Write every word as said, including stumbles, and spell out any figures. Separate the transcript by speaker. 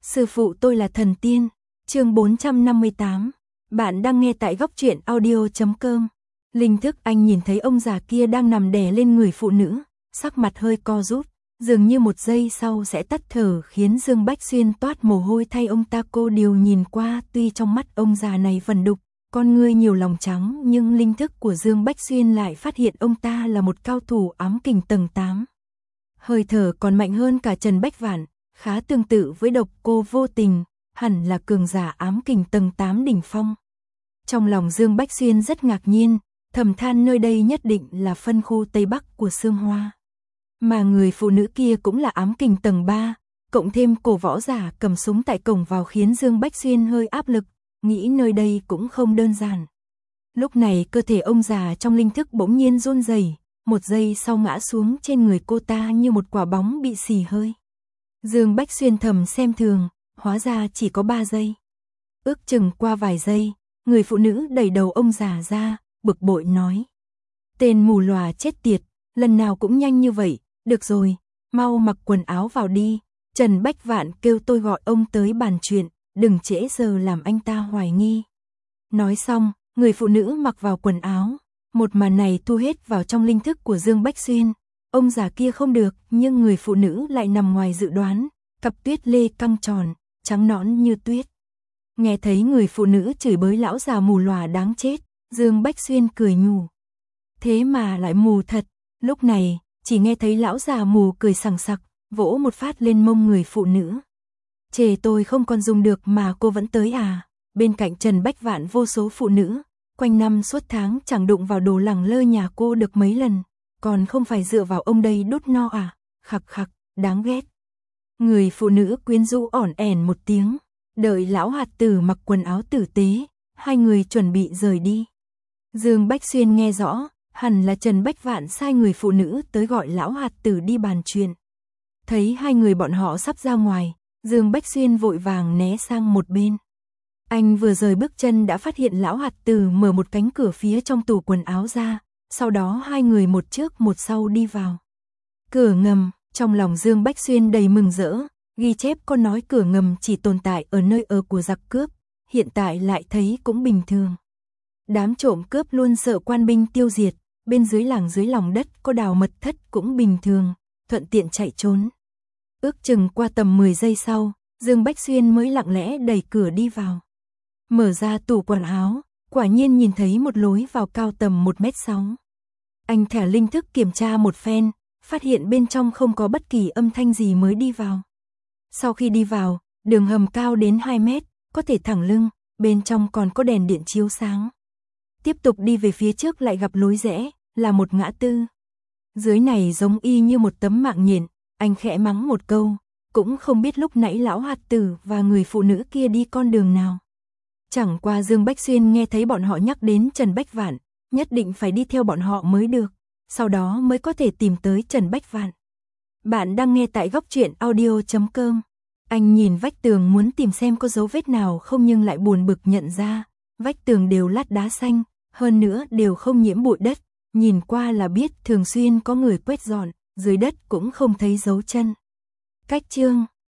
Speaker 1: Sư phụ tôi là thần tiên. Chương bốn trăm năm mươi tám. Bạn đang nghe tại góc truyện audio chấm com. Linh thức anh nhìn thấy ông già kia đang nằm đè lên người phụ nữ, sắc mặt hơi co rút, dường như một giây sau sẽ tắt thở, khiến Dương Bách Xuyên toát mồ hôi thay ông ta. Cô điều nhìn qua, tuy trong mắt ông già này vẩn đục, con ngươi nhiều lòng trắng, nhưng linh thức của Dương Bách Xuyên lại phát hiện ông ta là một cao thủ ám kình tầng tám. Hơi thở còn mạnh hơn cả Trần Bách Vạn, khá tương tự với Độc Cô Vô Tình, hẳn là cường giả ám kình tầng tám đỉnh phong. Trong lòng Dương Bách Xuyên rất ngạc nhiên, thầm than nơi đây nhất định là phân khu Tây Bắc của Sương Hoa. Mà người phụ nữ kia cũng là ám kình tầng ba, cộng thêm cổ võ giả cầm súng tại cổng vào khiến Dương Bách Xuyên hơi áp lực, nghĩ nơi đây cũng không đơn giản. Lúc này cơ thể ông già trong linh thức bỗng nhiên run rẩy, một giây sau ngã xuống trên người cô ta như một quả bóng bị xì hơi. Dương Bách Xuyên thầm xem thường, hóa ra chỉ có ba giây. Ước chừng qua vài giây, người phụ nữ đẩy đầu ông già ra, bực bội nói: "Tên mù lòa chết tiệt, lần nào cũng nhanh như vậy, được rồi, mau mặc quần áo vào đi, Trần Bách Vạn kêu tôi gọi ông tới bàn chuyện, đừng trễ giờ làm anh ta hoài nghi." Nói xong, người phụ nữ mặc vào quần áo, một màn này thu hết vào trong linh thức của Dương Bách Xuyên. Ông già kia không được, nhưng người phụ nữ lại nằm ngoài dự đoán, cặp tuyết lê căng tròn, trắng nõn như tuyết. Nghe thấy người phụ nữ chửi bới lão già mù lòa đáng chết, Dương Bách Xuyên cười nhủ: "Thế mà lại mù thật." Lúc này, chỉ nghe thấy lão già mù cười sằng sặc, vỗ một phát lên mông người phụ nữ. "Chề tôi không còn dùng được mà cô vẫn tới à?" Bên cạnh Trần Bách Vạn vô số phụ nữ, quanh năm suốt tháng chẳng đụng vào đồ lẳng lơ nhà cô được mấy lần, còn không phải dựa vào ông đây đút no à? Khặc khặc, đáng ghét. Người phụ nữ quyến rũ ỏn ẻn một tiếng, đợi lão hạt tử mặc quần áo tử tế, hai người chuẩn bị rời đi. Dương Bách Xuyên nghe rõ, hẳn là Trần Bách Vạn sai người phụ nữ tới gọi lão hạt tử đi bàn chuyện. Thấy hai người bọn họ sắp ra ngoài, Dương Bách Xuyên vội vàng né sang một bên. Anh vừa rời bước chân đã phát hiện lão hạt tử mở một cánh cửa phía trong tủ quần áo ra, sau đó hai người một trước một sau đi vào. Cửa ngầm, trong lòng Dương Bách Xuyên đầy mừng rỡ, ghi chép có nói cửa ngầm chỉ tồn tại ở nơi ở của giặc cướp, hiện tại lại thấy cũng bình thường. Đám trộm cướp luôn sợ quan binh tiêu diệt, bên dưới làng dưới lòng đất có đào mật thất cũng bình thường, thuận tiện chạy trốn. Ước chừng qua tầm mười giây sau, Dương Bách Xuyên mới lặng lẽ đẩy cửa đi vào. Mở ra tủ quần áo, quả nhiên nhìn thấy một lối vào cao tầm một mét sáu. Anh thả linh thức kiểm tra một phen, phát hiện bên trong không có bất kỳ âm thanh gì mới đi vào. Sau khi đi vào, đường hầm cao đến hai mét, có thể thẳng lưng, bên trong còn có đèn điện chiếu sáng. Tiếp tục đi về phía trước lại gặp lối rẽ, là một ngã tư. Dưới này giống y như một tấm mạng nhện, anh khẽ mắng một câu, cũng không biết lúc nãy lão hạt tử và người phụ nữ kia đi con đường nào. Chẳng qua Dương Bách Xuyên nghe thấy bọn họ nhắc đến Trần Bách Vạn, nhất định phải đi theo bọn họ mới được, sau đó mới có thể tìm tới Trần Bách Vạn. Bạn đang nghe tại góc truyện audio chấm com. Anh nhìn vách tường muốn tìm xem có dấu vết nào không nhưng lại buồn bực nhận ra, vách tường đều lát đá xanh, hơn nữa đều không nhiễm bụi đất, nhìn qua là biết thường xuyên có người quét dọn, dưới đất cũng không thấy dấu chân. Cách chương